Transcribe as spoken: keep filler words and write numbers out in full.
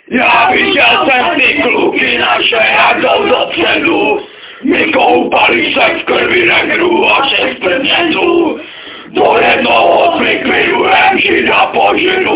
Já viděl jsem ty kluky naše, jak jdou dopředu. My koupali se v krvi negru a šest plněců. Do jednoho zlikvidujem žida po židu.